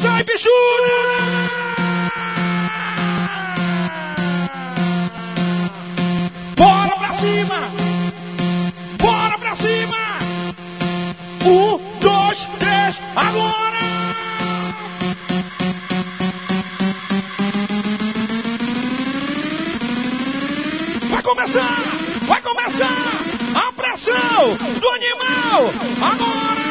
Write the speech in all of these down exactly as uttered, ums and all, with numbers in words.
pressão aí, bichura! Bora pra cima! Bora pra cima! Um, dois, três, agora! Vai começar! Vai começar! A pressão do animal! Agora!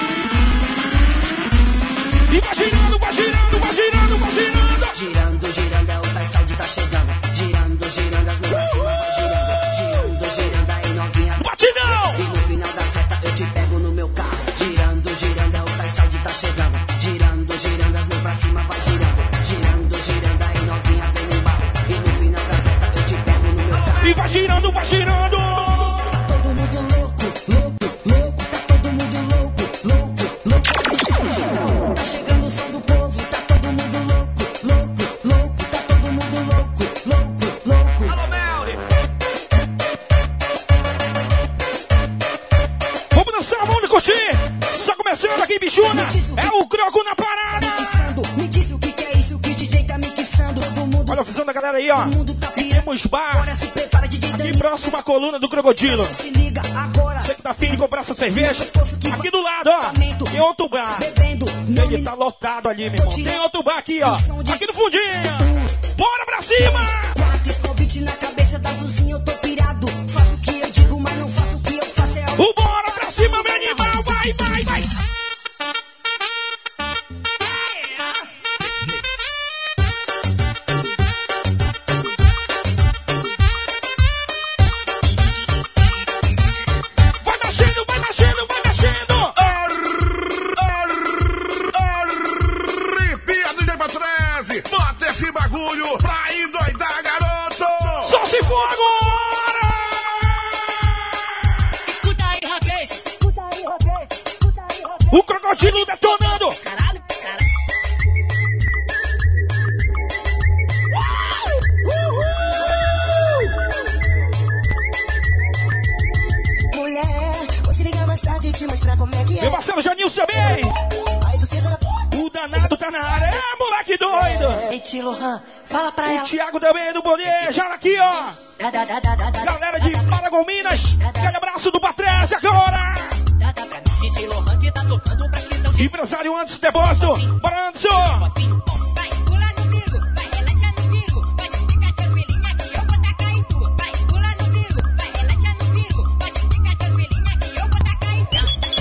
E vai girando, vai girando, vai girando, vai girando! Girando, girando, é o Tais Saúde tá chegando. Girando, girando, as mãos pra cima vai girando. Girando, girando, aí novinha. Batidão! E no final da festa eu te pego no meu carro. Girando, girando, é o Tais Saúde tá chegando. Girando, girando, as mãos pra cima vai girando. Girando, girando, aí novinha vem no embalo. E no final da festa eu te pego no meu carro. E vai girando, vai girando! Tá todo mundo louco, louco, louco. Tá todo mundo louco, louco, louco. Tá chegando o som do povo. Tá todo mundo louco, louco, louco. Tá todo mundo louco, louco, louco. Alô, Melly! Vamos dançar, vamos curtir! Só começando aqui, bichuna! É o Croco na parada! Me diz o que que é isso que o D J tá mixando. Todo mundo, Olha a visão da galera aí, ó! todo mundo tá pirando. Temos bar Agora se prepara, D J aqui Dani. próximo à coluna do Crocodilo. Se liga agora. Você que tá afim de comprar essa cerveja, aqui do lado, ó, tem outro bar. Bebendo, não Ele me tá lotado ali, meu irmão. Tem outro bar aqui, ó, aqui no fundinho. Bora pra cima! quatro escobite na cabeça da Zuzinha, eu tô pirado. Faço o que eu digo, mas não faço o que eu faço. É o O bora pra cima, meu animal! Vai, vai, vai! Vai mexendo, vai mexendo, vai mexendo! Arrepia do D J Patrese. Bota esse bagulho pra endoidar, garoto. Só se for agora! Escuta aí, rapaz. Escuta aí, rapaz. Escuta aí, rapaz. O Crocodilo detonando! Caralho, caralho. Mulher, vou te ligar mais tarde e te mostrar como é que é. Meu parceiro Janilson também! Aí tu senta na... O danado tá na área! É, moleque doido! Ei, tio Lohan, fala pra O ela. Thiago também do poder, já aqui, ó! Da, da, da, da, da, da. Galera de Paragominas, aquele abraço do Patrese agora! Da, da, pra mim, D J Lohan que tá tocando pra questão de... Empresário Anderson Depósito, bora Anderson! Vai, pula no bico, vai, relaxa no bico. Pode ficar tranquilinha que eu vou tacar em tu. Vai, pula no bico, vai, relaxa no bico. Pode ficar tranquilinha que eu vou tacar em tu.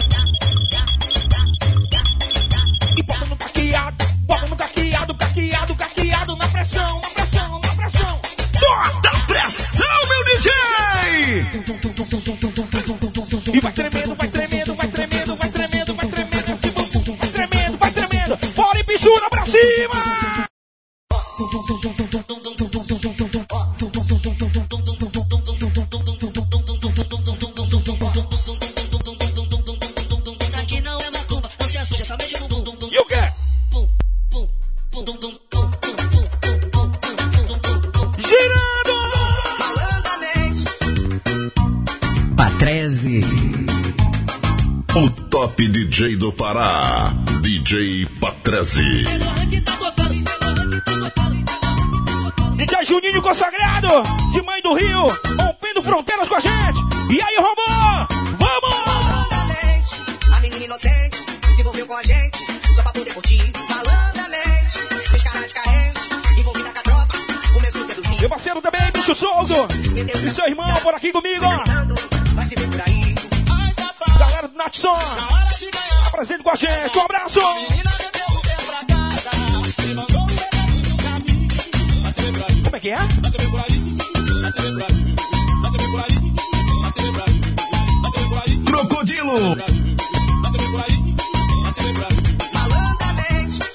E bota no caqueado, bota no caqueado, caqueado, caqueado, na pressão, na pressão, na pressão! Bota pressão, meu D J. E vai tremendo, vai tremendo, vai tremendo, vai tremendo, vai tremendo, vai tremendo, vai tremendo! Bora e bichura pra cima! Isso aqui não é macumba, não se assusta, só mexe no bumbum. E o quê? Girando! Patrese. O top D J do Pará, D J Patrese. D J Juninho consagrado, de Mãe do Rio, rompendo fronteiras com a gente. E aí, Romão? Vamos! Malandramente, a menina inocente se envolveu com a gente só pra poder curtir. Malandramente, fez cara de carente, envolvida com a tropa, começou a seduzir. Meu parceiro também, bicho solto. E seu irmão por aqui comigo, ó. Vai se ver por aí. Galera do Natson, apresente com a gente. Um abraço! Como é que é? Crocodilo. Malandramente.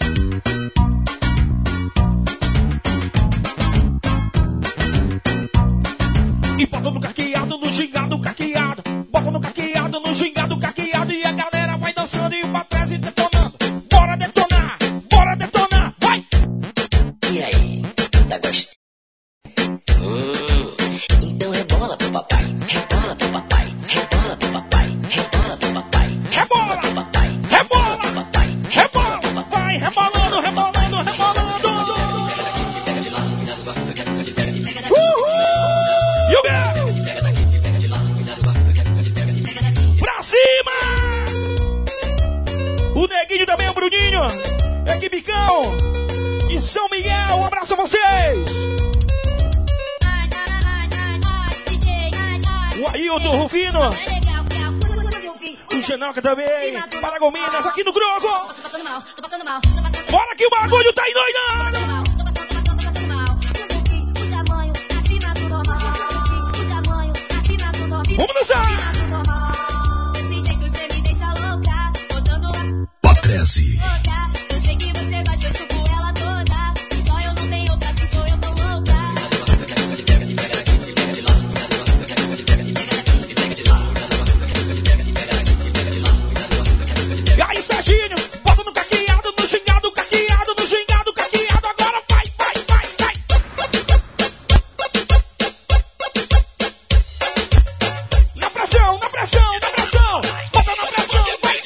E bota no caqueado, no gingado, caqueado. Bota no caqueado, no gingado, caqueado. E a galera vai dançando e pra trás e detonando. Bora detonar, bora detonar, vai! E aí, tá gostando? Hum, então rebola pro papai, rebola pro papai, rebola pro papai, rebola pro papai. cima! O Neguinho também, o Bruninho. Equipe Cão de São Miguel. Um abraço a vocês. O Ailton, o Rufino. O Genoca também. Paragominas aqui no Grogo. Bora que o bagulho tá endoidando. Vamos dançar! Patrese. Eu sei que você gosta, eu chupo ela toda. Só eu não tenho outra, assim sou eu tão louca. E aí, Serginho, bota no caqueado, no gingado, caqueado, no gingado, caqueado. Agora vai, vai, vai, vai. Na pressão, na pressão, na pressão. Bota na pressão, vai.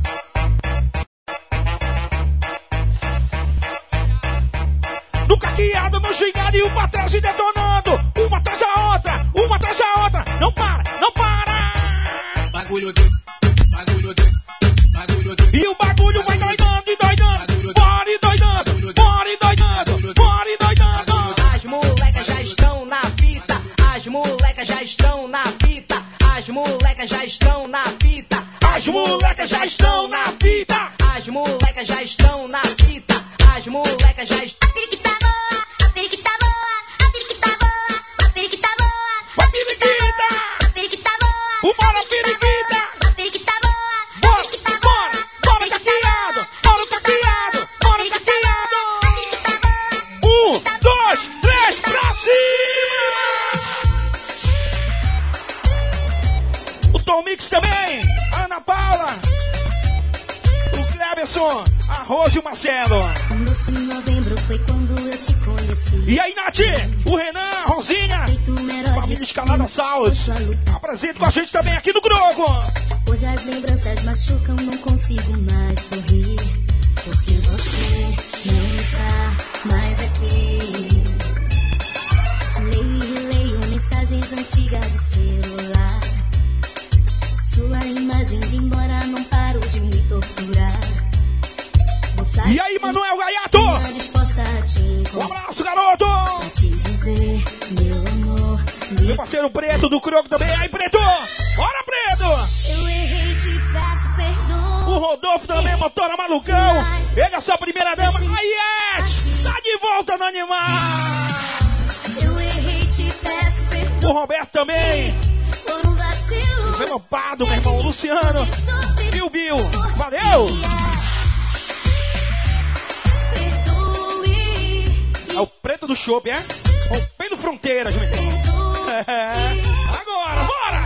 No caqueado, no gingado e o Patrese detonando. Uma atrás da outra, uma atrás da outra. Não para, não para. Bagulho doido, bagulho doido, bagulho doido. E o bagulho vai doidando e doidando. Bora e doidando, bora e doidando, bora e doidando. As molecas já estão na fita, as molecas já estão na fita, as molecas já estão na fita, As molecas já estão na fita. as molecas já estão na fita, as molecas já estão. A periquita boa, a periquita boa, a periquita boa, a periquita boa, Vai, periquita. a periquita boa, Bora, periquita. a periquita boa, Bora, bora, bora caqueado. Bora caqueado, bora caqueado. Um, dois, três, pra cima. O Tom Mix também. A Ana Paula. O Cleberson. A Rose e o Marcelo. Um doce em novembro foi quando eu te conheci. E aí, Nath? O Renan, a Rosinha. Família Escalada Saúde. Apresenta com a gente também aqui no Grogo. Hoje as lembranças machucam, não consigo mais sorrir. Porque você não está mais aqui. Leio e releio mensagens antigas de celular. Sua imagem de embora, não paro de me torturar. E aí, Manuel Gaiato? Disposta a te Um encontrar, abraço, garoto. pra te dizer, meu amor, Meu me parceiro Preto do Croco também. Aí, Preto. Bora, Preto. Se eu errei, te peço perdão. O Rodolfo também, motora malucão. Ele é a sua primeira dama. Aí, Ed. Tá de volta no animal. Se eu errei, te peço perdão. O Roberto também. Por um vacilo. Velopado, meu irmão. Luciano. E o Bill. Valeu. Perdoe, É o Preto do Chopp, é? Rompendo fronteiras, meu irmão. É. perdoe, Agora, bora.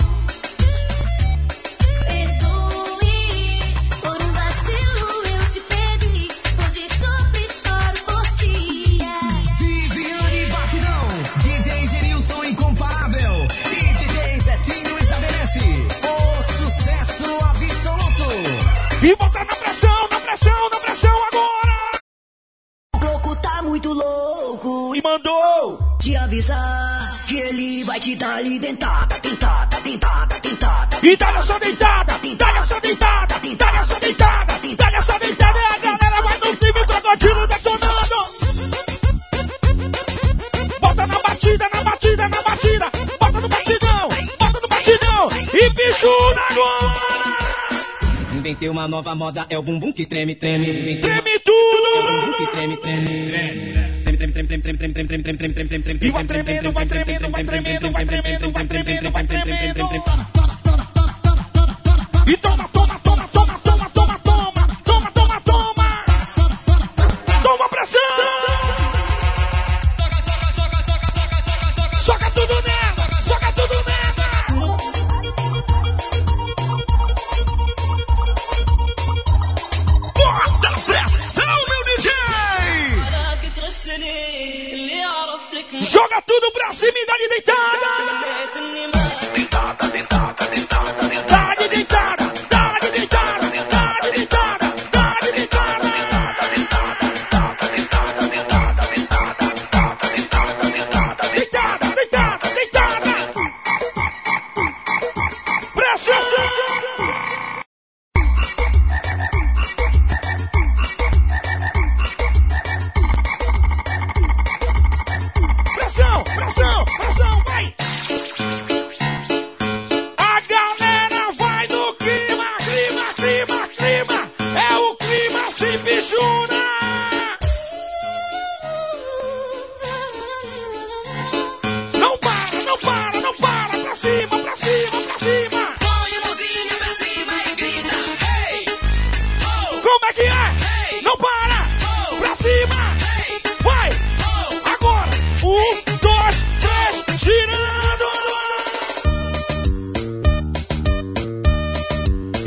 perdoe. Por um vacilo eu te perdi. Hoje sofro e choro por ti. Viviane Batidão, D J Genilson incomparável e D J Betinho estabelece o sucesso absoluto. E botar na pressão, na pressão, na pressão agora. O louco tá muito louco E mandou. te avisar que ele vai te dar ali dentada, dentada, dentada, dentada. E dá essa deitada, dá essa deitada, dá essa deitada, dá essa deitada. E a galera vai no time, crocodilo detonando. Bota na batida, na batida, na batida. Bota no batidão, bota no batidão. E bicho na agora. Inventei uma nova moda, é o bumbum que treme, treme. Inventei Treme É o tudo. bumbum que treme, treme. Treme, treme, treme, treme, treme, treme, treme, treme, treme, treme, treme, treme, E vai tremendo, vai tremendo, vai tremendo, vai tremendo, vai tremendo, vai tremendo. E toma, toma, toma, toma, toma, toma, toma. Toma, toma, toma. Toma pressão. Soca tudo nessa, soca tudo nessa. Bota pressão, meu D J. Joga tudo pra cima e dá-lhe deitada. Dentada, dentada, dentada, dentada. Dá-lhe deitada, dá-lhe deitada, dá-lhe deitada, dá-lhe deitada. Deitada, deitada, deitada. Pressão.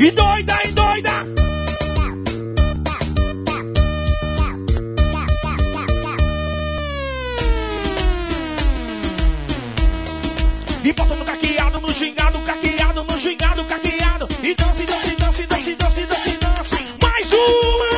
E doida, e doida. E bota no caqueado, no gingado, caqueado, no gingado, caqueado. E dança, dança, dança, dança, dança, dança, dança. Mais uma!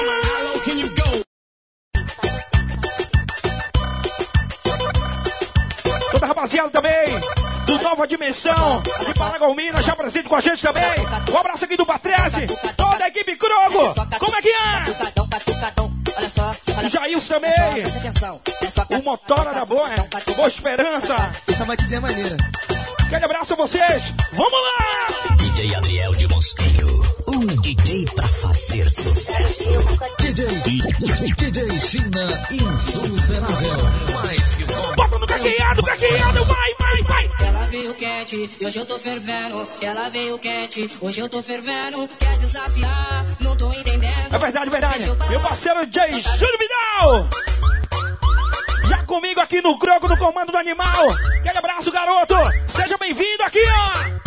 Toda a rapaziada também, do Nova Dimensão, de Paragominas, já presente com a gente também. Um abraço aqui do Patrese, toda a equipe Crogo. Como é que é? O Jailson também. O Motora da Boa, Boa Esperança. Essa batidinha é maneira. Aquele abraço a vocês. Vamos lá! D J Adriel de Mosqueiro, um D J pra fazer sucesso. D J, D J China insuperável. Mais que bom. Bota no caqueado, caqueado, vai, vai, vai. Ela veio quente e hoje eu tô fervendo. Ela veio quente, hoje eu tô fervendo. Quer desafiar, não tô entendendo. É verdade, verdade. Meu parceiro D J Júlio Vidal. Já comigo aqui no Croco, no comando do animal. Aquele abraço, garoto. Seja bem-vindo aqui, ó.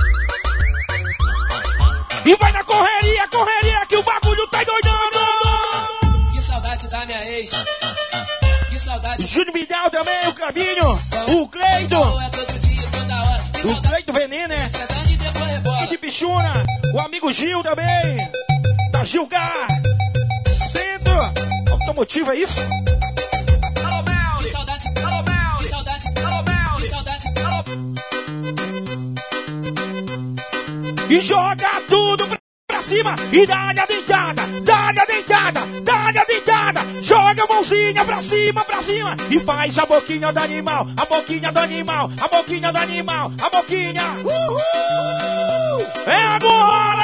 E vai na correria, correria, que o bagulho tá doidando. Que saudade da minha ex. Que saudade. Júlio Vidal também, o Cabinho, o Cleiton. O Cleiton Veneno, né? E de Bichuna, o amigo Gil também. Da Gilgar. Centro automotivo, é isso? Que saudade, que saudade, que saudade. E joga tudo pra cima. E dá-lhe a dentada, dá-lhe a dentada, dá-lhe a dentada. Joga a mãozinha pra cima, pra cima. E faz a boquinha do animal, a boquinha do animal, a boquinha do animal, a boquinha. Uhul! É agora!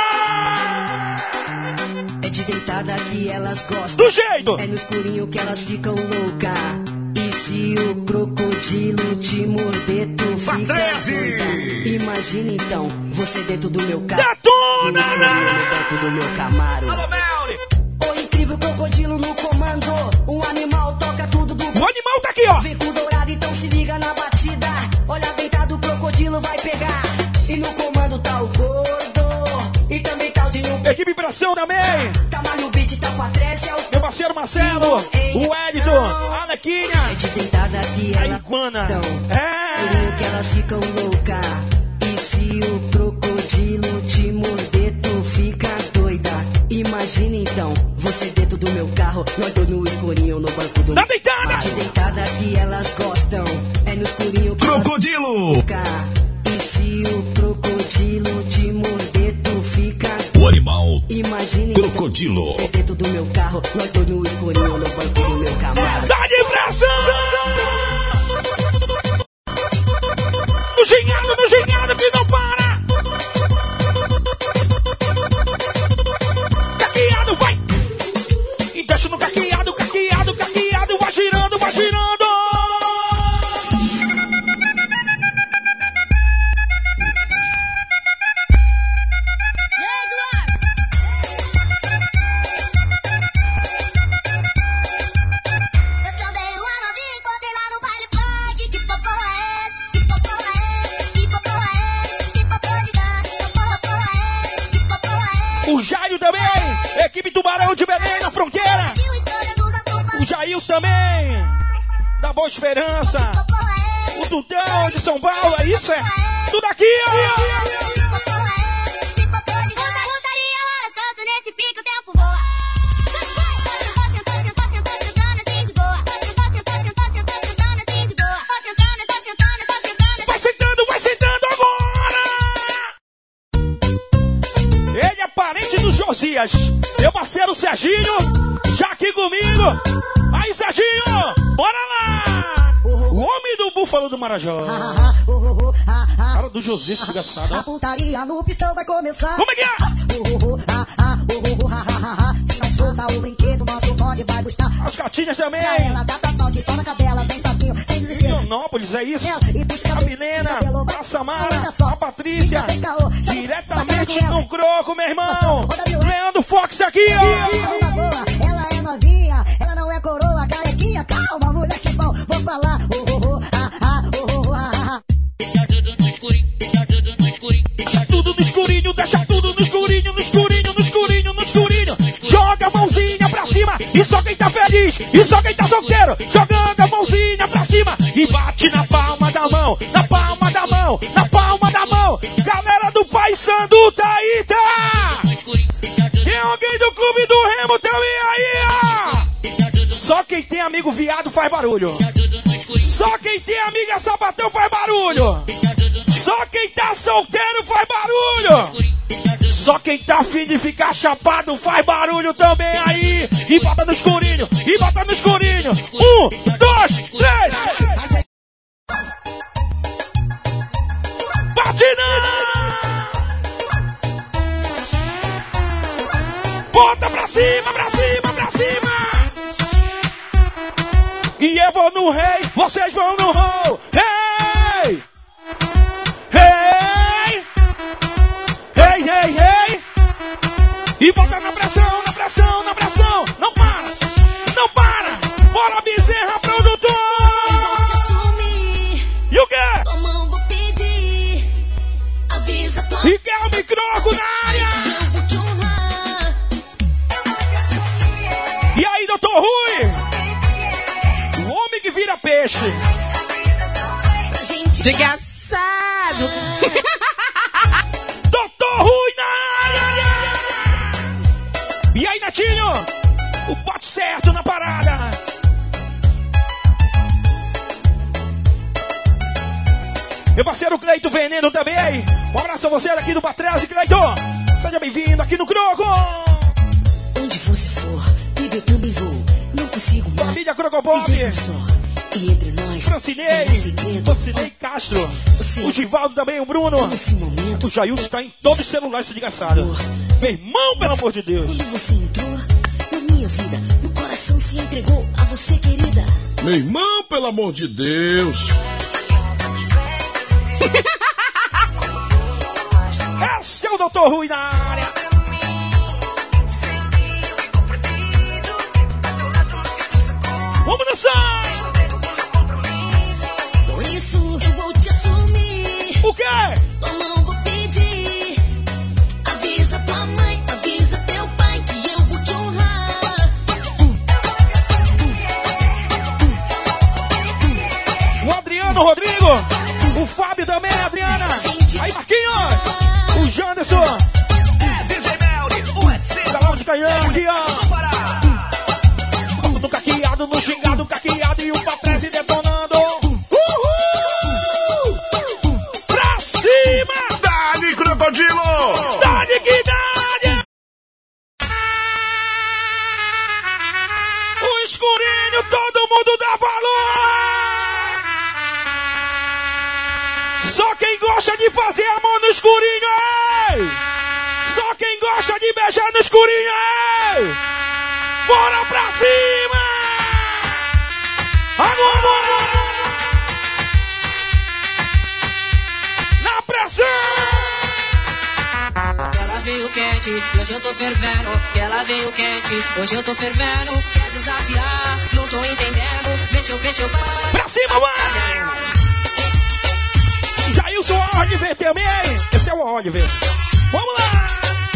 É de deitada que elas gostam. Do jeito! É no escurinho que elas ficam loucas. E se o crocodilo te morder, tu fica doida. Imagina então, você dentro do meu carro. Detona! No banco do meu Camaro. Alô, Melly! O incrível crocodilo no comando. O animal toca tudo do... O animal tá aqui, ó! Fico dourado, então se liga na batida. Olha deitado, o crocodilo vai pegar. E no comando tá o gordo. E também tá o de no... Equipe Pressão também! Tamalho Beat, tá com a Trece, é o... Meu parceiro Marcelo, o Edito, a Alequinha, É de deitada que a ela... Iguana. Então, por É! que elas ficam loucas. E se o crocodilo te morder, tu fica doida. Imagina então, você dentro do meu carro, nós dois no escurinho no banco do... Tá deitada! É de deitada que elas gostam. É no escurinho que Crocodilo! elas ficam. E se o crocodilo te morder, tu fica... O animal Imagina então, crocodilo. você dentro do meu carro, nós dois no escurinho no banco do meu Camaro. Tá de pressão! No gingado, no gingado que não para! Caqueado, vai! E deixa no caqueado, caqueado, caqueado, vai girando, vai girando! Eu também uma novinha, encontrei lá no baile funk. Que popô é esse? Que popô é esse? Que popô é esse? Que popô gigante? Que popô é esse? Que popô é esse? O Jairo também! Equipe Tubarão de Belém na fronteira! Viu história dos atores? O Jailson também! Da Boa Esperança! Popô é esse? O Dudão de São Paulo, é isso? É tudo aqui, ó! Que popô é esse? Que popô gigante? Putaria rola solto nesse pique, o tempo voa. Sentou, sentou, sentou, sentou, sentando assim de boa. Sentou, sentou, sentou, sentou, sentando assim de boa. Só sentando, só sentando, só sentando. Vai sentando, vai sentando agora! Ele é parente do Josias. Meu parceiro Serginho, já aqui comigo. Aí, Serginho, bora lá! O homem do Búfalo do Marajó. Cara do Josias, desgraçado. A putaria no pistão vai começar. Como é que é? Se não solta o brinquedo, nosso bonde vai buscar. As gatinhas também. Pra ela dá total de pau na cadela, vem sapinho, sem desespero. Leonópolis, é isso? Ela e busca A Milena, a Samara, a Patrícia. Diretamente no Croco, meu irmão. Leandro Fox aqui, ó. Calma, boa, ela é novinha, ela não é coroa, carequinha. Calma, mulher, que bom, vou falar. Oh, oh, oh, ah, ah, oh, oh, ah, ah. Deixa tudo no escurinho, deixa tudo no escurinho, deixa Tudo no escurinho, deixa tudo no escurinho, no escurinho, E só quem tá feliz, e só quem tá solteiro, jogando a mãozinha pra cima e bate na palma da mão, na palma da mão, na palma da mão. Galera do Pai Sandu tá aí, tá? Tem alguém do Clube do Remo também aí, ó? Só quem tem amigo viado faz barulho. Só quem tem amiga sapatão faz barulho. Só quem tá solteiro faz barulho. Só quem tá afim de ficar chapado faz barulho também aí. E bota no escurinho, e bota no escurinho. Um, dois, três. Bate não! Bota pra cima, pra cima, pra cima. E eu vou no rei, vocês vão no roll. Hey! Hey! Hey, hey, hey! E bota na pressão, na pressão, na pressão. Não para, não para. Bora, Bezerra, produtor. Eu vou te assumir. E o quê? Tua mão vou pedir. Avisa tua E quer o micrófono na área. eu vou te honrar. Eu vou te assumir. E aí, doutor Rui? O homem que vira peixe. Pra gente Desgraçado. Doutor Rui na área. E aí, Netinho? O pote certo na parada. Meu parceiro Cleito Veneno também. Um abraço a você daqui do Batrese, Cleito. Seja bem-vindo aqui no Croco. onde você for, baby, eu também vou. Não consigo mais. Família Crocopop. viver só. E entre nós, Francinei, não há segredo. Francinei Castro. Você- O Givaldo também, o Bruno. Nesse momento, O Jailson tá em todos os celulares, esse desgraçado. Meu irmão, pelo amor de Deus. quando você entrou na minha vida, meu coração se entregou a você, querida. Meu irmão, pelo amor de Deus. Esse é o doutor Rui na área. Vamos dançar! Por isso, eu vou te assumir. O quê? Tua mão vou pedir. Avisa tua mãe, avisa teu pai que eu vou te honrar. O Adriano Rodrigo. O Fábio também, Adriana. Aí, Marquinhos. O Janderson. Galão de canhão aqui, ó. No caqueado, no xingado, caqueado e o Patrese detonando. Uhul! Pra cima! Dali, crocodilo! Dá-lhe que dá-lhe! O escurinho, todo mundo dá valor! Só quem gosta de fazer a mão no escurinho, ei! Só quem gosta de beijar no escurinho, ei! Bora pra cima! Agora! Na pressão! Ela veio quente, hoje eu tô fervendo. Ela veio quente, hoje eu tô fervendo. Quer desafiar, não tô entendendo. Mexeu, mexeu, Pra cima, vai! Jailson Oliver também! Esse é o Oliver. Vamos lá!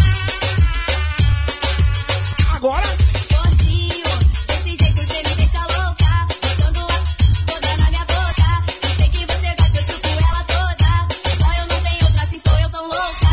Agora! Gordinho, desse jeito você me deixa louca. Botando a toda na minha boca. Eu sei que você gosta, eu chupo ela toda. Só eu não tenho outra, assim sou eu tão louca.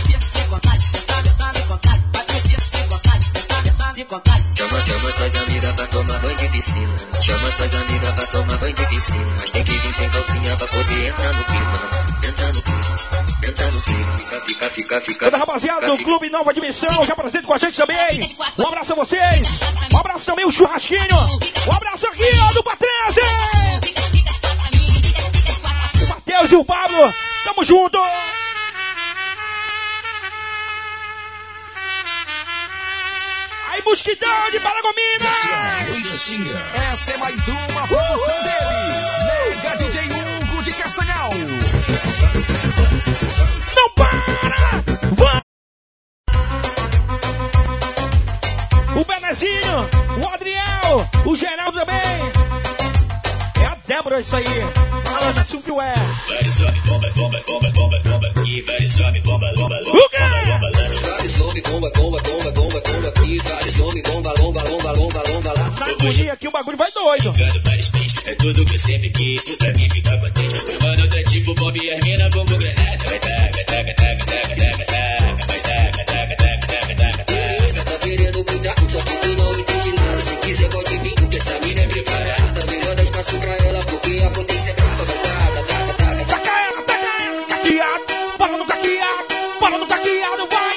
Chama, chama suas amigas pra tomar banho de piscina. Chama suas amigas pra tomar banho de piscina. Mas tem que vir sem calcinha pra poder entrar no clima. Entrar no clima, entrar no clima. Fica, fica, fica, fica. Toda rapaziada do Clube Nova Dimensão, já presente com a gente também. Um abraço a vocês. Um abraço também o Churrasquinho. Um abraço aqui, ó, do Patrese. O Matheus e o Pablo. Tamo junto. Aí, Mosquitão de Paragominas. Essa é mais uma produção dele. Mega D J Hugo de Castanhal. Não para! Vai! O Benezinho, o Adriel, o Geraldo também. É a Débora isso aí. delas da Silvio é. Vários homens, bomba, bomba, bomba, bomba, bomba aqui. Vários homens, bomba, bomba, bomba, O quê? bomba, bomba lá. Vários homens, bomba, bomba, bomba, bomba, bomba aqui. Vários homens, bomba, bomba, bomba, bomba, bomba lá. Na agonia aqui o bagulho vai doido. Ficando vários peixes, é tudo que eu sempre quis. Pra mim ficar contente. Mano, tá tipo Bob e as mina, bombo granada. Vai taca, taca, taca, taca, taca, taca. Vai taca, taca, taca, taca, taca, taca. Beleza, tá querendo cuidar, só que tu não entende nada. Se quiser pode vir, porque essa mina é preparada. Melhor dar espaço pra ela, porque a potência é brava. Vai taca, taca, taca, taca. Taca ela, taca ela. Caqueado, bora no caqueado, bora no caqueado, vai.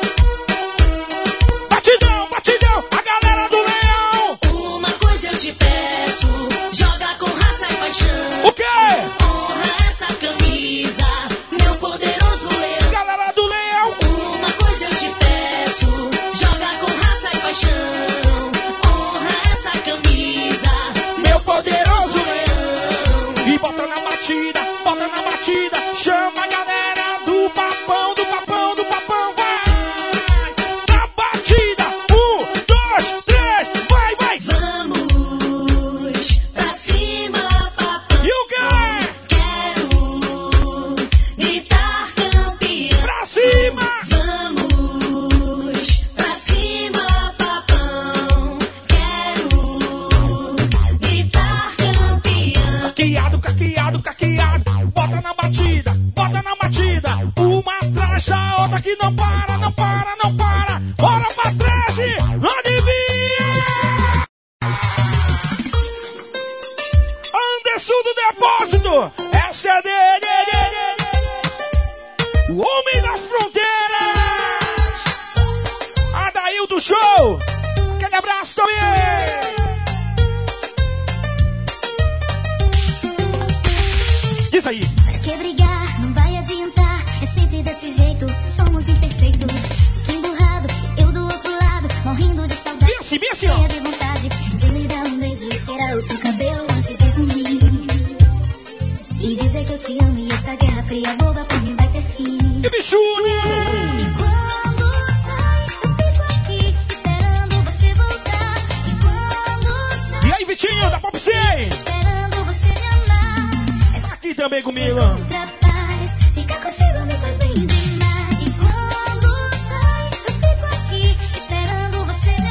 Batidão, batidão, a galera do Leão. Uma coisa eu te peço, joga com raça e paixão. O quê? Honra essa camisa, meu poderoso leão. Galera do Leão. Uma coisa eu te peço, joga com raça e paixão. Honra essa camisa, meu poderoso leão. E bota na batida, bota na batida. Chama a galera do papão, do papão, do papão, vai. Na batida, um, dois, três, vai, vai. Vamos pra cima, papão. E o quê? Quero gritar campeão. Pra cima. Vamos pra cima, papão. Quero gritar campeão. Caqueado, caqueado, caqueado. Bota na batida, bota na batida. Uma atrás da outra que não para, não para, não para. Bora pra trás, adivinha! Anderson do Depósito, essa é dele. O homem das fronteiras. Adail do show. Aquele abraço também. Diz aí. Pra que brigar? Não vai adiantar. É sempre desse jeito, somos imperfeitos. Fique emburrado, eu do outro lado, morrendo de saudade. Bem assim, bem assim, ó. Cheia de vontade de lhe dar um beijo e cheirar o seu cabelo antes de dormir. E dizer que eu te amo e essa guerra fria boba por mim vai ter fim. Que bichune! E quando sai, eu fico aqui esperando você voltar. E quando sai, E aí, Vitinho, da Pop cem? esperando você me amar. Essa Aqui também comigo. Capaz, ficar contigo me faz bem demais. E quando sai, eu fico aqui esperando você me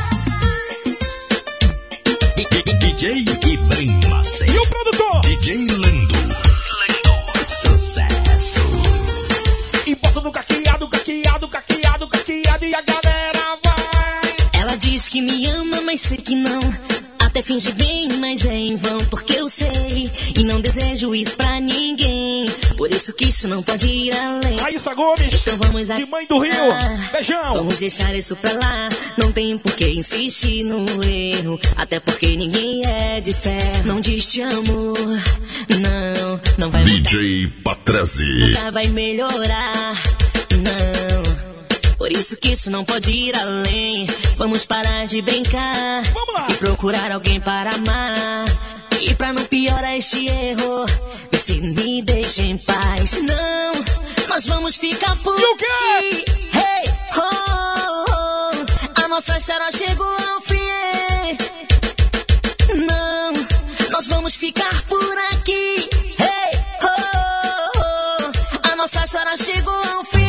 amar. D J Ivan Macedo. E o produtor? D J Lendo. Sucesso. E bota no caqueado, caqueado, caqueado, caqueado. E a galera vai. Ela diz que me ama, mas sei que não. Até finge bem, mas é em vão. Porque eu sei e não desejo isso pra ninguém. Por isso que isso não pode ir além. Raíssa Gomes, Então vamos de Mãe do Rio. Beijão. Vamos deixar isso pra lá. Não tem por que insistir no erro. Até porque ninguém é de ferro. Não diz te amo. Não, não vai mudar. D J Patrese. Nunca vai melhorar. Não. Por isso que isso não pode ir além. Vamos parar de brincar. Vamos lá. E procurar alguém para amar. E pra não piorar este erro, vê se me deixa em paz. Não, nós vamos ficar por E o quê? aqui. Hey, oh, oh, a nossa história chegou ao fim. Não, nós vamos ficar por aqui. Hey, oh, oh, a nossa história chegou ao fim.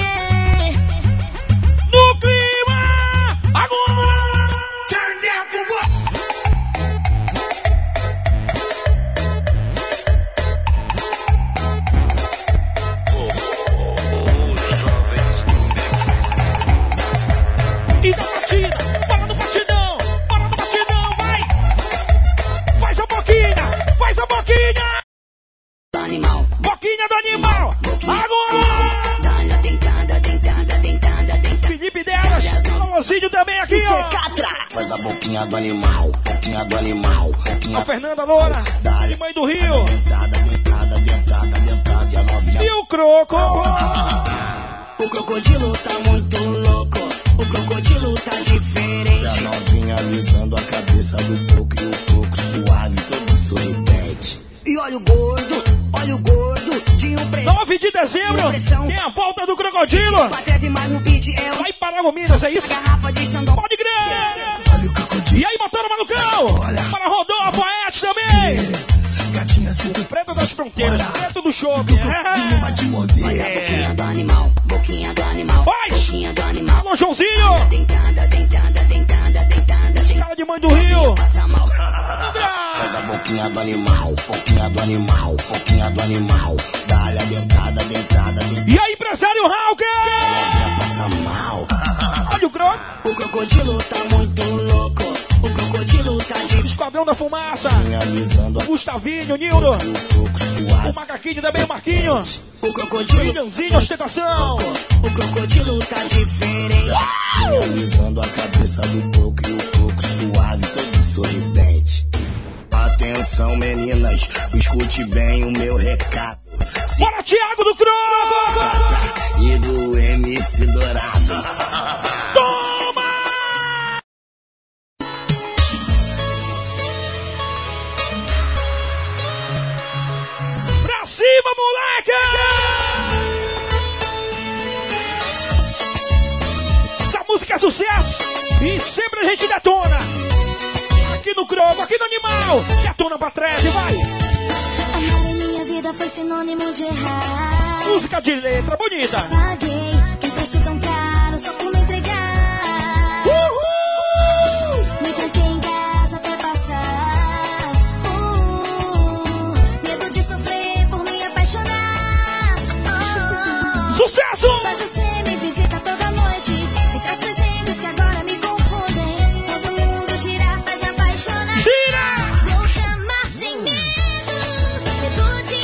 No clima, agora. E da batida, bora no batidão, bora no batidão, vai. Faz a boquinha, faz a boquinha. Animal. Boquinha do animal, agora. Dá-lhe a dentada, dentada, dentada, dentada. Felipe delas, Alôzinho também aqui, ó. Faz a boquinha do animal, boquinha do animal, boquinha A Fernanda Loura, de Mãe do Rio. dentada, dentada, dentada, dentada, e a novinha. E o Croco. O crocodilo tá muito louco. O crocodilo tá E a diferente. novinha alisando a cabeça do coco e o coco suave, todo sorridente. E olha o gordo, olha o gordo. De um preço. nove de dezembro, tem a volta do Crocodilo. Patrese mais no beat é Vai para o Minas, é isso? garrafa de Xandão. Pode crer. E aí, motor malucão. Para Rodolfo, a Et também. Gatinha super Preta das fronteiras, dentro do shopping. Não vai te morder. Boquinha do animal, boquinha do animal. Vai! Boquinha do animal. Alô, Joãozinho! Dentada, dentada, dentada, dentada. Cara de Mãe do Rio! Passa mal. Faz a boquinha do animal, boquinha do animal, boquinha do animal. Dá-lhe a dentada, dentada, dentada. E aí, empresário Hulk? Novinha passa mal. Olha o croco! O crocodilo tá muito louco. O crocodilo tá de Esquadrão da Fumaça! Finalizando a Gustavinho, Nildo! pouco O suave. Macaquinho também, o Marquinho! O crocodilo, Milhãozinho, ostentação! o crocodilo tá diferente. Finalizando a cabeça do coco e o coco suave, todo sorridente. Atenção, meninas, escute bem o meu recado. Se Bora, Thiago do Croco! e do M C Dourado. Toma! Pra cima, moleque! Essa música é sucesso e sempre a gente detona. Aqui no Croco, aqui no Animal, detona pra trás e vai! Amar em minha vida foi sinônimo de errar. Música de letra bonita. Paguei um preço tão caro só por me entregar. Uhul! Me tranquei em casa até passar. Uh, medo de sofrer por me apaixonar. Oh, Sucesso! mas você me visita toda noite. Me traz presentes que agora me confundem. Todo mundo gira, faz me apaixonar. Gira! Vou te amar sem medo, medo de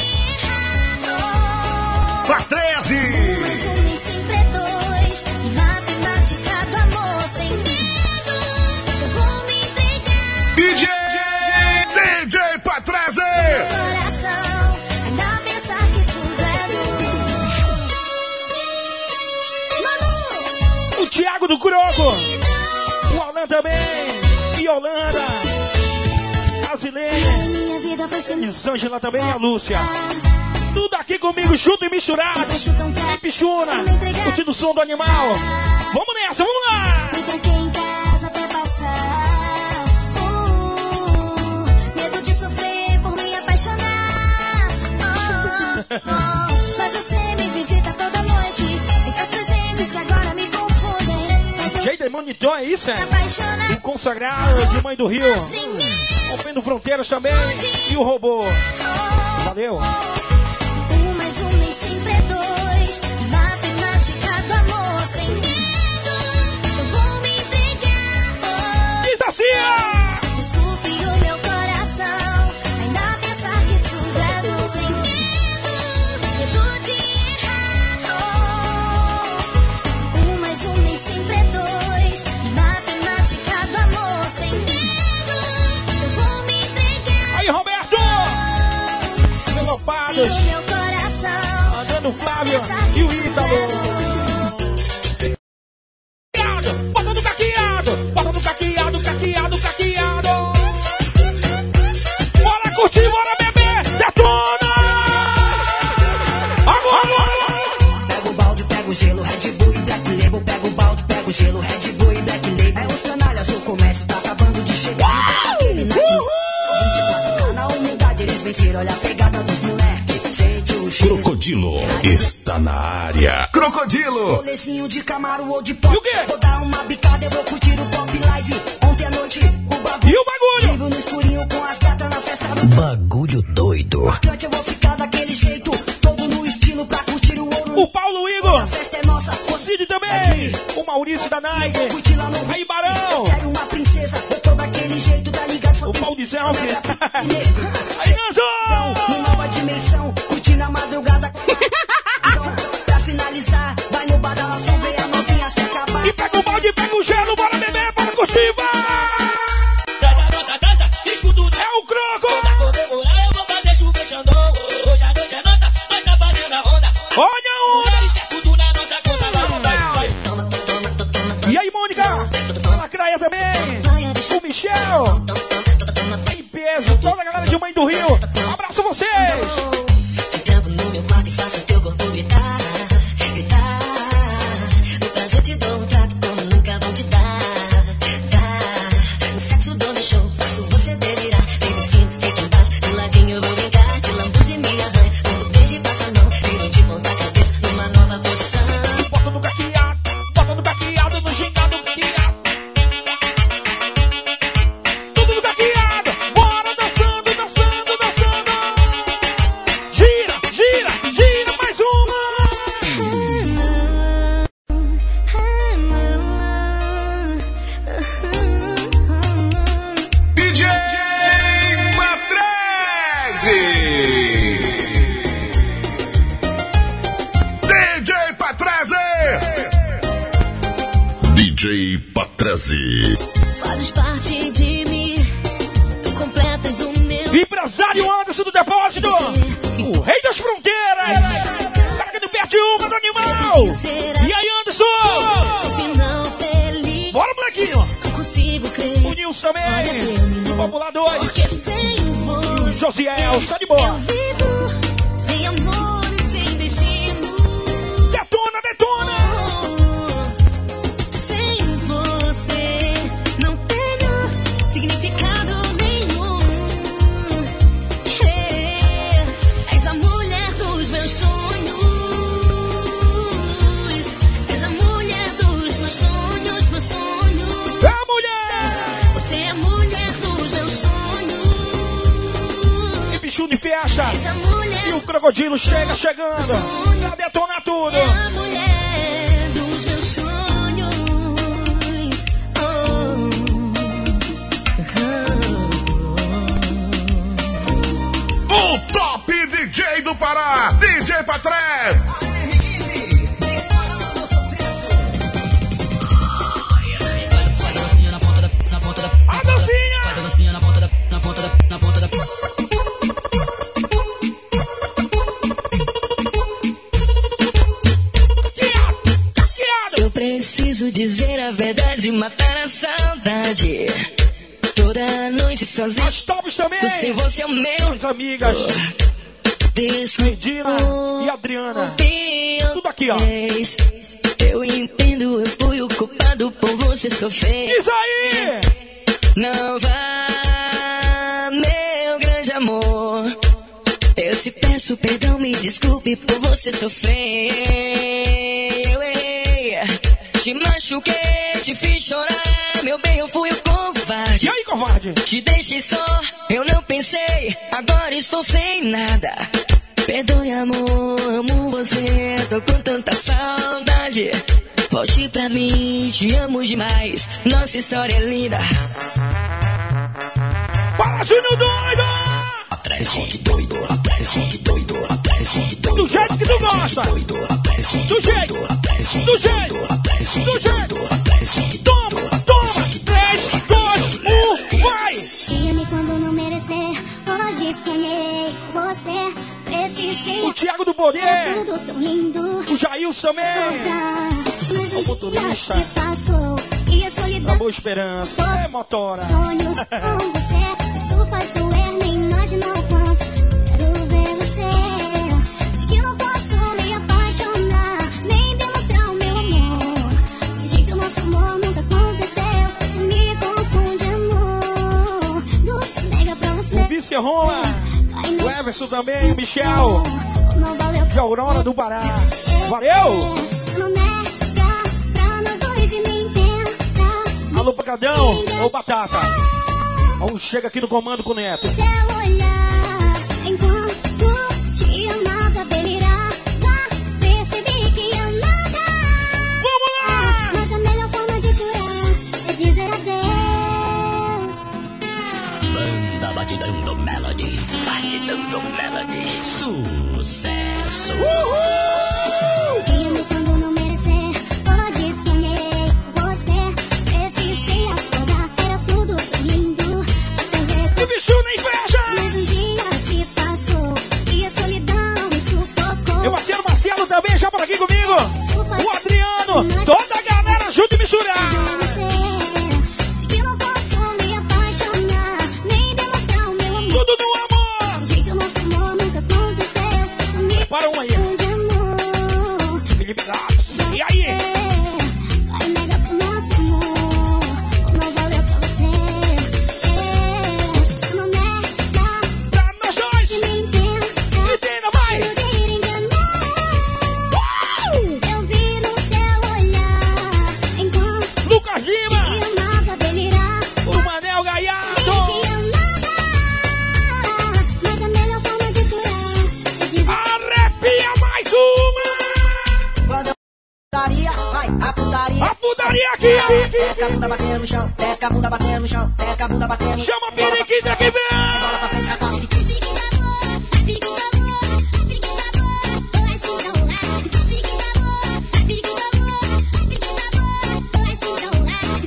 errar. Pra treze. Mas um nem sempre é dois. Matemática do amor sem medo. Eu vou me entregar. D J, D J pra treze. Coração, ainda pensar que tudo é bom. Manu, O Thiago do Croco! O Alan também! E Holanda! A Zilene! minha vida foi sem Elisângela também e a Lúcia! Tudo aqui comigo, junto e misturado! Em Pichuna! Curtindo o som do animal! Vamos nessa, vamos lá! Me tranquei em casa até passar. Uh, medo de sofrer por me apaixonar. Oh, oh, mas você me visita toda noite. Me traz presentes que agora me confundem. J D Monitor, é isso, é? Apaixonar O consagrado de Mãe do Rio! sem medo. Rompendo fronteiras também! E o robô! Valeu! Um mais um nem sempre é dois. Matemática do amor sem medo. Eu vou me entregar. Diz assim, ó! Desculpe o meu coração. Ainda pensar que tudo é bom sem medo. Medo de errar. Um mais um nem sempre é dois. Matemática do amor sem medo. Eu vou me entregar. Aí, Roberto! Velopados! E o meu coração. Andando o Flávio e o Ítalo! Bota no caqueado! Bota no caqueado, caqueado, caqueado! Bora curtir, bora beber! Detona! Agora! Pega o balde, pega o gelo, Red Bull e Black Label. Pega o balde, pega o gelo, Red Bull e Black Label. É os canalhas, o comércio tá acabando de chegar. Aquele na na humildade eles venceram. Olha a pegada dos moleques. Sente o cheiro. Crocodilo está na área. Crocodilo. Rolezinho de Camaro ou de pop. E o quê? Vou dar uma bicada, eu vou curtir o pop live. Ontem à noite, o bagulho. E o bagulho? Vivo no escurinho com as gatas na festa do Bagulho doido. Cante, eu vou ficar daquele jeito. Todo no estilo pra curtir o ouro. O Paulo Igor! A festa é nossa. O Cid também! O Maurício da Nike! Curtir lá no Aí, Barão! Quero uma princesa. Eu tô daquele jeito, tá ligado? Só O tem Paulo de Zelf! Aí, Aí, Nanzo! nova dimensão, curtindo a madrugada. Pra finalizar, vai no bar da nossa vê a novinha se acabar. E pega o balde, pega o gelo, bora beber, bora curtir, vai! Dança, dança, dança, escuta o É o Croco! pra comemorar, eu vou fazer chuva Xandão. Hoje a noite é nossa, nós tá fazendo a onda. Olha a onda! Mulheres quer tudo na nossa conta, vai, vai, vai. E aí, Mônica? Lacraia também! O Michel! Em peso, toda a galera de Mãe do Rio! Abraço vocês! Te tranco no meu quarto e faço teu corpo gritar, gritar. No prazer te dou um trato como nunca vou te dar, dar. No sexo dou meu show, faço você delirar. Vem por cima, fica embaixo, do ladinho eu vou brincar. De lambuz e me Patrese. Fazes parte de mim, tu completas o meu. Empresário Anderson do Depósito, o rei das fronteiras, cara que do perto uma do animal. E aí, Anderson? Final feliz. Bora, molequinho. Não consigo crer. O Nilson também, o Popular dois. Porque sem você Josiel, só de boa. eu vivo sem amor e sem destino. Detona, detona. Sem você não tenho significado nenhum. É, és a mulher dos meus sonhos. És a mulher dos meus sonhos, meus sonhos. É a mulher. Você é a mulher dos meus sonhos. E bicho de fecha. És a mulher. E o crocodilo chega chegando pra detonar tudo. É a mulher dos meus sonhos. Oh, O Top D J do Pará, D J Patrese. A dancinha. Faz a dancinha na ponta da, na ponta da, na ponta da. Eu preciso dizer a verdade e matar a saudade. Toda noite sozinho. As tops também. Tô sem você é o meu. As amigas Regina e Adriana. Tudo aqui, ó. Eu entendo, eu fui o culpado por você sofrer. Diz aí. Não vá, meu grande amor. Eu te peço perdão, me desculpe por você sofrer. Eu errei, te machuquei, te fiz chorar. Meu bem, eu fui o covarde. E aí, covarde? Te deixei só, eu não pensei. Agora estou sem nada. Perdoe, amor, amo você. Tô com tanta saudade. Volte pra mim, te amo demais. Nossa história é linda. Fala, Júnior doido! Presente doido, presente doido, presente doido. Do jeito que tu gosta. Doido, presente Do jeito, presente do jeito, presente do jeito. presente Toma, toma, três, dois, um, vai! Ia-me quando não merecer. Hoje sonhei com você. Precisei. O Thiago do Borê, Tudo tão lindo. o Jailson também, Mas o motorista. que passou. E a solidão. A Boa Esperança, é motora. Sonhos com você. Isso faz doer, nem imagina o quanto. Quero ver você. Sei que não posso me apaixonar, nem demonstrar o meu amor. Fingir que o nosso amor nunca aconteceu. Você me confunde, amor. Doce nega pra você. O Vice Rola, o Everson também, o Michel, Não valeu e a Aurora do Pará. Valeu! Você não nega pra nós dois e me entenda. Alô, Pagadão, ou Batata. Vamos, chega aqui no comando com o Neto. Seu olhar, enquanto te amava, delirava. Percebi que amava. Vamos lá! Mas a melhor forma de curar é dizer adeus. Banda Batidão do Melody, Batidão do Melody, sucesso. Ia-me quando não merecer. Hoje sonhei com você. Precisei acordar, era tudo tão lindo. Até ver E o bicho nem fecha! mas um dia se passou e a solidão me sufocou. Meu parceiro Marcelo também, já por aqui comigo. Isso faz O Adriano, toda a galera junto e misturar. Sei que não posso me apaixonar, nem demonstrar o meu amor. Tudo no amor. Do jeito que o nosso amor nunca aconteceu. Isso me Prepara um aí. confunde, amor. Felipe Lopes. E aí? Vai negar pro nosso amor, não valeu pra você. Você não nega Pra nós dois. e me entenda. Entenda, vai. Eu queria enganar. Eu vi no seu olhar, enquanto Lucas Lima, te amava, delirar. o Manel Gaiato. Que amava, mas a melhor forma de curar é dizer Arrepia mais uma. Quando eu putaria, vai, a putaria. A putaria aqui. Desce a bunda batendo no chão, desce a bunda batendo no chão, desce a bunda batendo no chão. Chama a periquita que vem. Bola pra frente, cavalo que pique da boa, pique da boa, pique da boa, tô assim tão lá. Pique da boa, pique da boa, pique da boa, tô assim tão lá.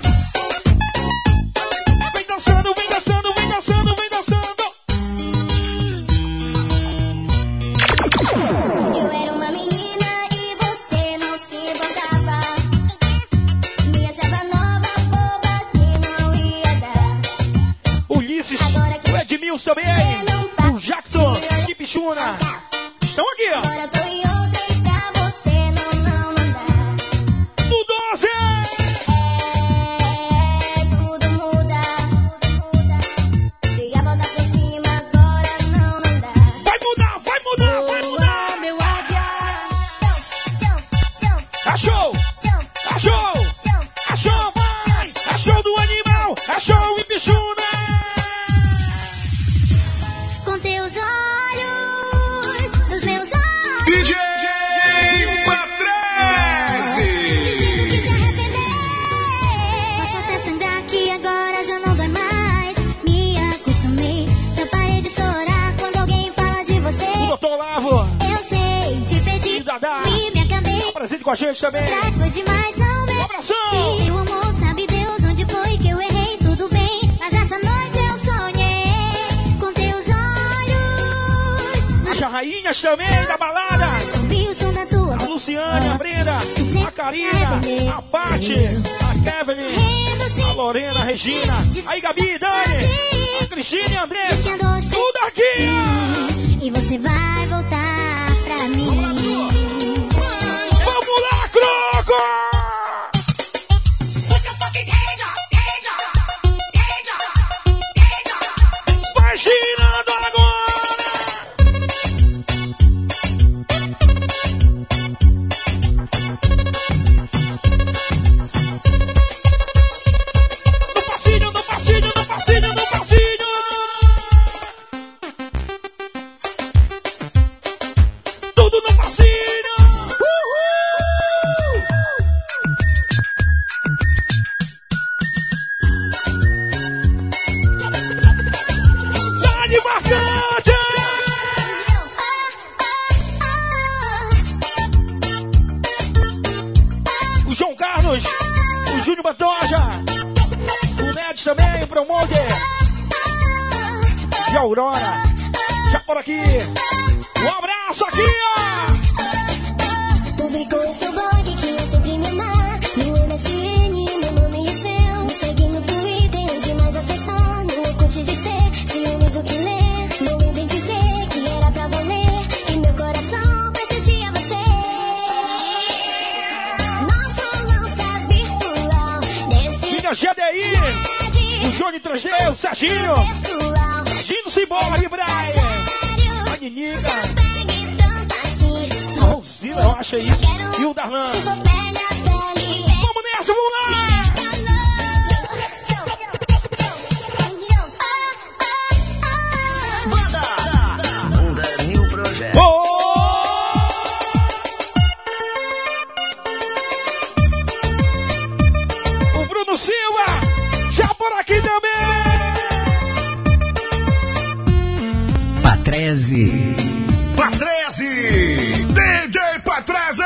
Nils também. O Jackson e Pichuna. Estão aqui, ó. Agora tô em outra e pra você não, não, não dá. No doze. É, tudo muda, tudo muda. Dei a volta por cima, agora não, não dá. Vai mudar, vai mudar, vai mudar. Meu águia. Achou, achou, achou, vai. Achou do animal, achou e Pichuna. Com teus olhos, dos meus olhos. D J Patrese. Dizendo que se arrepender. Posso até sangrar que agora já não dói mais. Me acostumei, só parei de chorar quando alguém fala de você. O doutor Lavo Eu sei, te pedi e Dadá. e me acabei. Presente com a gente também. Atrás foi demais, não me. Um abração. Se o amor sabe Deus onde foi que eu errei, tudo bem. Mas essa noite eu sonhei com teus olhos. As rainhas também da balada. Ouvi o som da tua A Luciane, a Brenda, a Karina, a Paty, a Kevin, a Lorena, a Regina, aí Gabi, Dani, a Cristina e a Andressa. Tudo aqui. E você vai voltar pra mim. Vamos lá, Croco! Vai girando agora! No passinho, no passinho, no passinho, no passinho! Tudo no passinho! Uhul! Dani Marcante! O João Carlos, o Júnior Batoja, o Ned também, o Promoter, e a Aurora, já por aqui. Um abraço aqui, ó! Publicou em seu blog que eu sempre me amar. No M S N, meu nome e o seu. Me segue no Twitter, onde mais acessou. No Orkut diz ter ciúmes do que ler. Não vem dizer que era pra valer. Que meu coração pertencia a você. Nosso lança virtual desse Minha G D I, o Johnny três D, o Serginho, pessoal. Gino Cimbola e Brian, a Ninica, Pegue tanto assim. a Rosila, eu acho isso, e o Darlan. Se for pele a pele. Vamos nessa, vamos lá! Banda New Projeto. O Bruno Silva, já por aqui também! Patrese. Patrese. D J Patrese.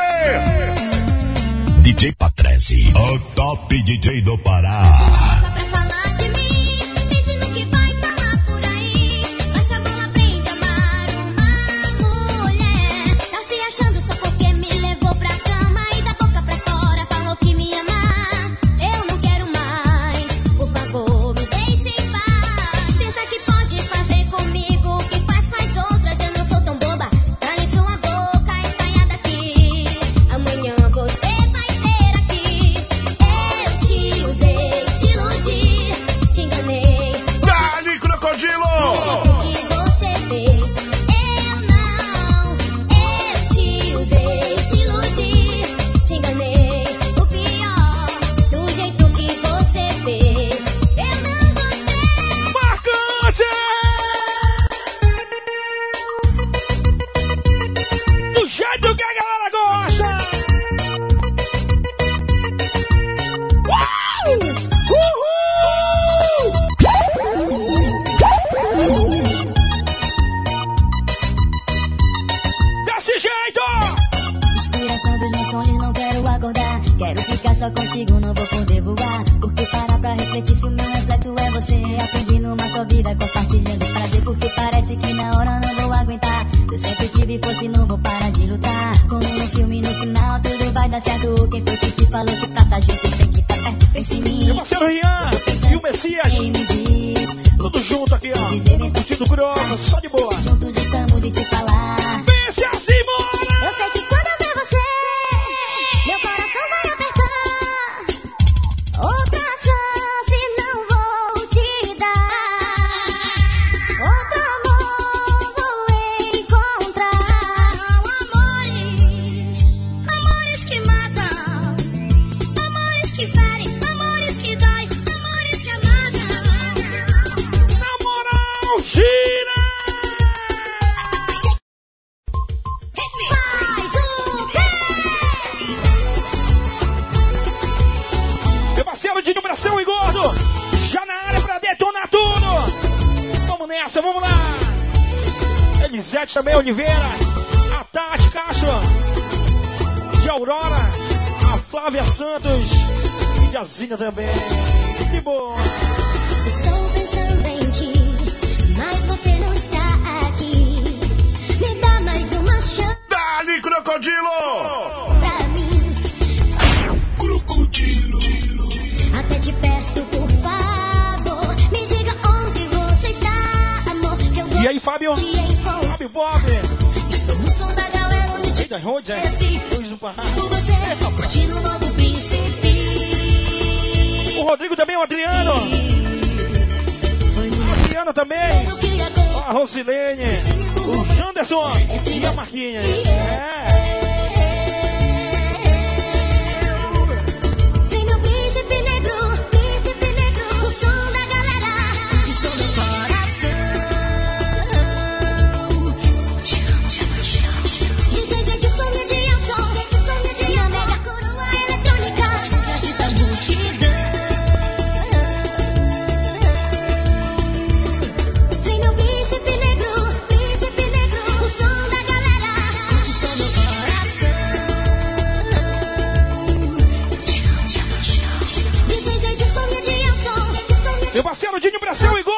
D J Patrese, o top D J do Pará. Pra falar de mim, pense no que vai falar por aí. Baixa a bola, aprende a amar uma mulher. Tá se achando só porque me levou pra cama e da boca pra fora falou que me ama. Eu não quero mais, por favor, me deixe em paz. Pensa que pode fazer comigo o que faz com as outras. Eu não sou tão boba, cale sua boca e saia daqui. Amanhã você vai ter aqui. Eu te usei, te iludi, te enganei. Dali Crocodilo. O que você fez? Eu não. Eu te usei, te iludi, te enganei. O pior, do jeito que você fez, eu não gostei. Marcante! Do jeito que a galera gosta! Uau! Uhul! Desse jeito! Inspiração dos meus sonhos, não quero acordar. Quero ficar só contigo, não vou poder voar. Porque parar pra refletir se o meu reflexo é você. Aprendi numa só vida, compartilhando prazer. Porque parece que na hora não vou aguentar. Se eu sempre tive força e não vou parar de lutar. Como no filme, no final tudo vai dar certo. Quem foi que te falou que pra tá junto tem que tá perto? Pense em mim. Meu parceiro Rian e o Messias, Quem me diz, tudo junto aqui, ó. dizer bem Curtindo Alto Grosso, só de boa. Juntos estamos e te falar. Vence a Simona! Eu sei que quando eu ver você, meu coração vai apertar. Outra chance não vou te dar. Outro amor vou encontrar. São amores, amores que matam, amores que ferem, amores que doem, amores que amagam. Na moral, gira! Faz o pé. Meu parceiro de numeração e gordo, já na área pra detonar tudo. Vamos nessa, vamos lá. Elisete também, Oliveira, a Tati Castro, de Aurora, a Flávia Santos e a Zinha também. Que boa. Estou pensando em ti, mas você não está aqui. Me dá mais uma chance Dali, crocodilo! pra mim. Crocodilo. Até te peço, por favor, me diga onde você está, amor, que eu vou E aí, Fábio? te encontrar. Fábio Bob. Estou no som da galera onde te Eita, Rhodes, é? conheci. Luiz do Pará. Por você, curtindo o novo príncipe. O Rodrigo também, o Adriano. Foi no A Adriana também. momento que agora A Rosilene. O Janderson. E a Marquinhas. É. vem meu príncipe negro, príncipe negro, o som da galera conquistou meu coração. Te amo de paixão. D Js Edson e Edilson, na mega coroa eletrônica, que agita a multidão. Vem meu príncipe negro, príncipe negro, o som da galera conquistou meu coração. Te amo de paixão. D Js Edson e Edilson, Meu parceiro Dinho Pressão e